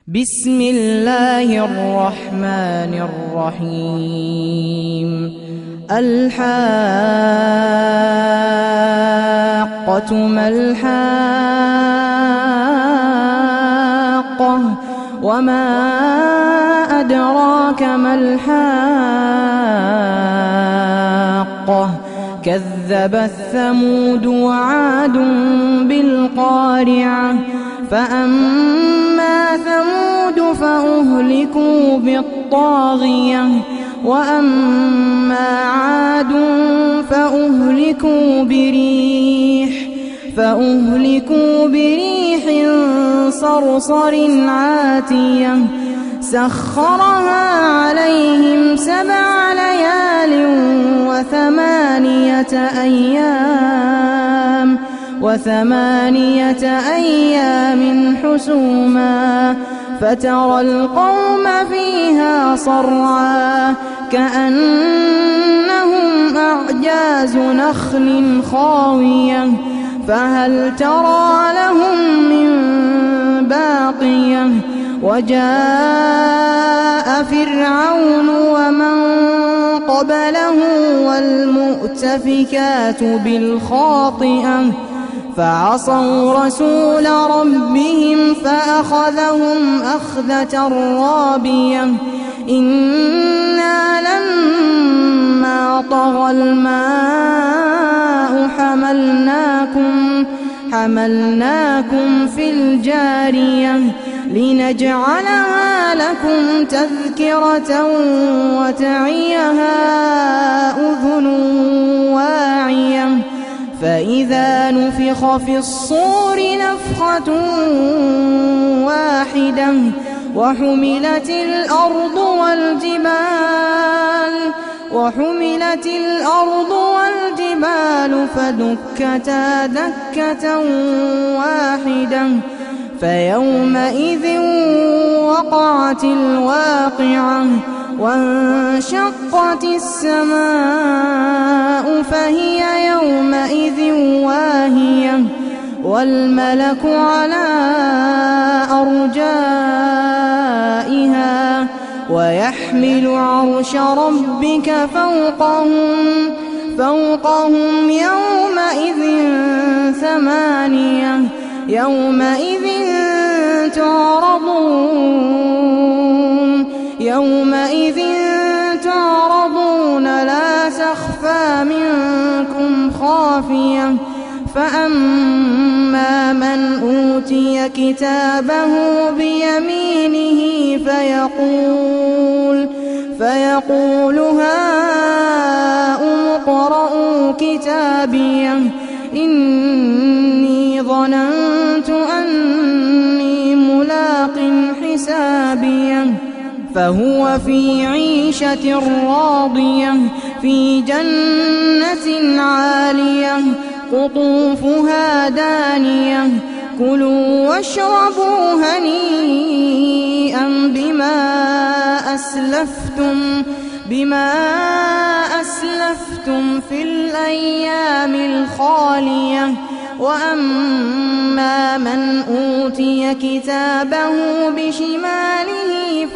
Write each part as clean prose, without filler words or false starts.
بسم الله الرحمن الرحيم. الحاقة ما الحاقة وما أدراك ما الحاقة كذبت ثمود وعاد بالقارعة فأما ثمود فأهلكوا بالطاغية وأما عاد فأهلكوا بريح صرصر عاتية سخرها عليهم 7 ليال وثمانية أيام حسوما فترى القوم فيها صرعا كأنهم أعجاز نخل خاوية فهل ترى لهم من باقية وجاء فرعون ومن قبله والمؤتفكات بالخاطئة فعصوا رسول ربهم فأخذهم أخذة رابية إنا لما طغى الماء حملناكم في الجارية لنجعلها لكم تذكرة وتعيها أذن واعية فإذا نفخ في الصور نفخة واحدة وحملت الأرض والجبال فدكتا دكة واحدة فيومئذ وقعت الواقعة وانشقت السماء فهي يومئذ واهية والملك على أرجائها ويحمل عرش ربك فوقهم يومئذ تعرضون لا تخفى منكم خافية فأما من أوتي كتابه بيمينه فيقول هاؤم اقرءوا كتابيه إني ظننت أني ملاق حسابيه فهو في عيشة راضية في جنة عالية قطوفها دانية كلوا واشربوا هنيئا بما أسلفتم في الأيام الخالية وأما من أوتي كتابه بشماله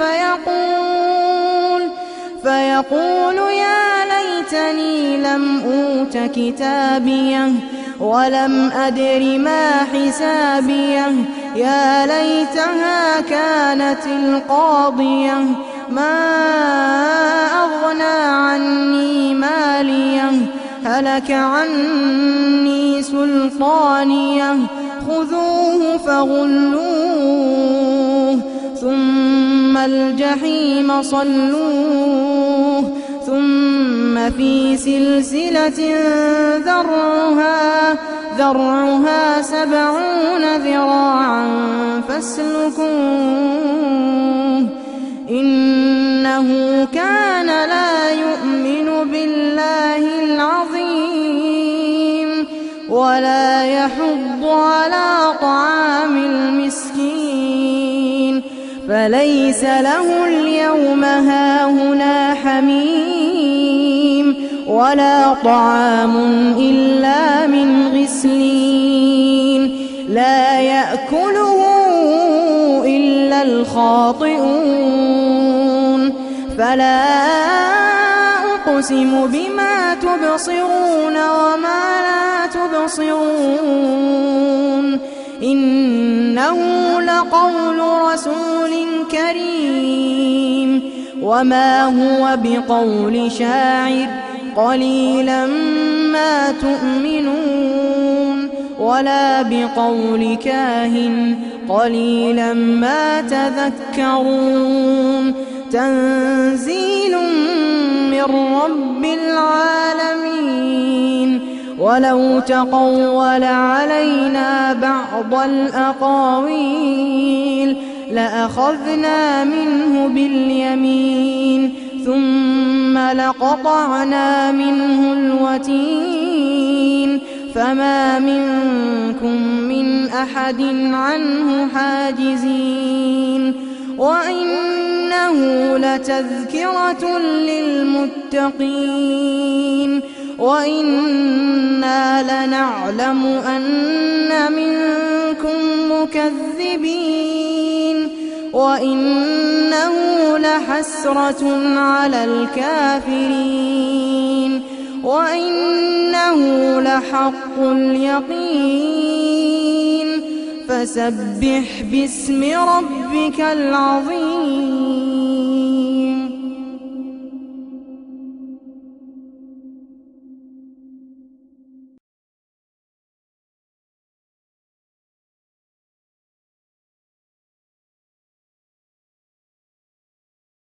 فيقول يا ليتني لم أوت كتابيه ولم أدر ما حسابيه يا ليتها كانت القاضية ما أغنى عني ماليه هلك عني سلطانيه خذوه فغلوه ثم الجحيم صلوه ثم في سلسلة ذرعها 70 ذراعا فاسلكوه إنه كان لا يؤمن بالله العظيم ولا يحض على طعام المسكين فليس له اليوم هاهنا حميم ولا طعام إلا من غسلين لا يأكله إلا الخاطئون فلا أقسم بما تبصرون وما لا تبصرون إنه لقول رسول كريم وما هو بقول شاعر قليلا ما تؤمنون ولا بقول كاهن قليلا ما تذكرون تنزيل من رب العالمين ولو تقول علينا بعض الأقاويل لأخذنا منه باليمين ثم لقطعنا منه الوتين فما منكم من أحد عنه حاجزين وإنه لتذكرة للمتقين وإنا لنعلم أن منكم مكذبين وإنه لحسرة على الكافرين وإنه لحق اليقين فسبح باسم ربك العظيم